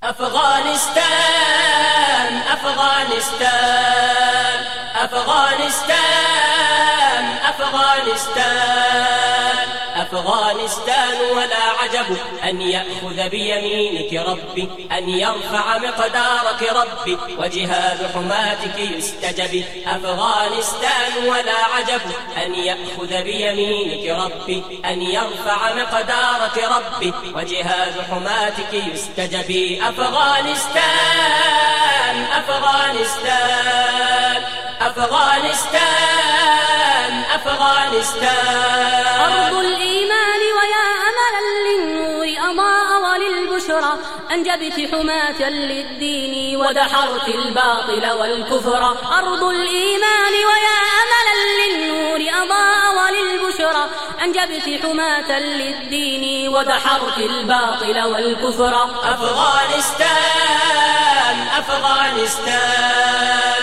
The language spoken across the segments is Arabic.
أفغانستان أفغانستان أفغانستان أفغانستان أفغانستان ولا عجب أن يأخذ بيمينك ربي، أن يرفع مقدارك ربي، وجهاد حماتك يستجب. أفغانستان ولا عجب أن يأخذ بيمينك ربي، أن يرفع مقدارك ربي، وجهاد حماتك يستجب. أفغانستان أفغانستان أفغانستان أفغانستان أرض الإيمان ويا أملا للنور أضاء وللبشرى، أنجبت حماة للدين ودحرت الباطل والكفر. أرض الإيمان ويا أملا للنور أضاء وللبشرى، أنجبت حماة للدين ودحرت الباطل والكفر. أفغانستان أفغانستان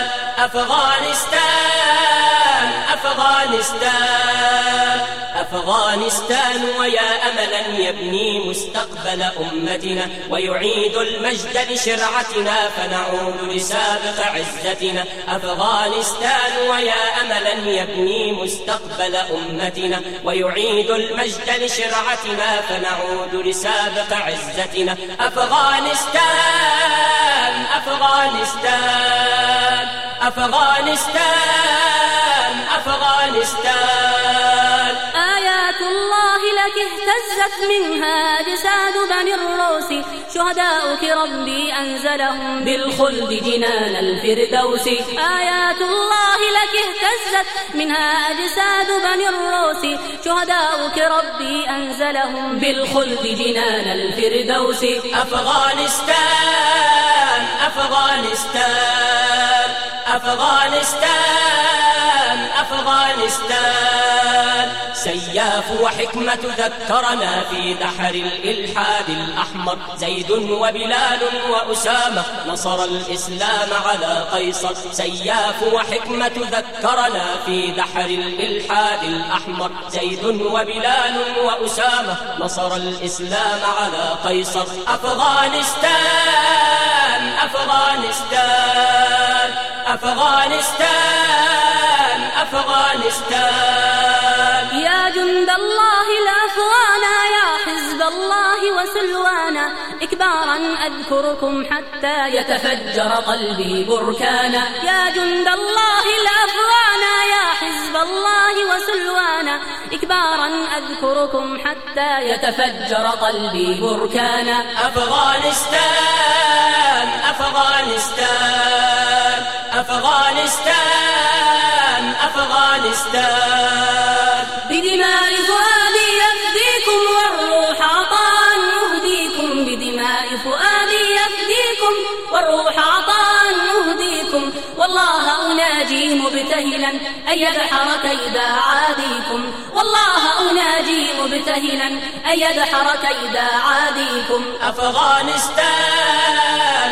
أفغانستان أفغانستان أفغانستان ويا أملا يبني مستقبل أمتنا، ويعيد المجد لشرعتنا، فنعود لسابق عزتنا. أفغانستان ويا أملا يبني مستقبل أمتنا، ويعيد المجد لشرعتنا، فنعود لسابق عزتنا. أفغانستان أفغانستان أفغانستان أفغانستان آيات الله لك اهتزت منها أجساد بني الروس، شهداؤك ربي أنزلهم بالخلد جنان الفردوس. آيات الله لك اهتزت منها أجساد بني الروس، شهداؤك ربي أنزلهم بالخلد جنان الفردوس. أفغانستان أفغانستان أفغانستان أفغانستان سياف وحكمة ذكرنا في دحر الإلحاد الأحمر، زيد وبلال وأسامة نصر الإسلام على قيصر. سياف وحكمة ذكرنا في دحر الإلحاد الأحمر، زيد وبلال وأسامة نصر الإسلام على قيصر. أفغانستان أفغانستان أفغانستان أفغانستان يا جند الله الأفغانا، يا حزب الله وسلوانا، إكبارا أذكركم حتى يتفجر قلبي بركانا. يا جند الله الأفغانا، يا حزب الله وسلوانا، إكبارا أذكركم حتى يتفجر قلبي بركانا. أفغانستان أفغانستان أفغانستان أفغانستان بدماء فؤادي يفديكم والروح عطاء نهديكم، بدماء فؤادي يفديكم والروح عطاء نهديكم. والله أناجي مبتهلا أن يدحر كيد عاديكم، والله أناجي مبتهلا أن يدحر كيد عاديكم. أفغانستان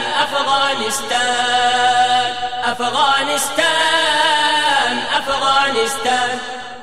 أفغانستان أفغانستان أفغانستان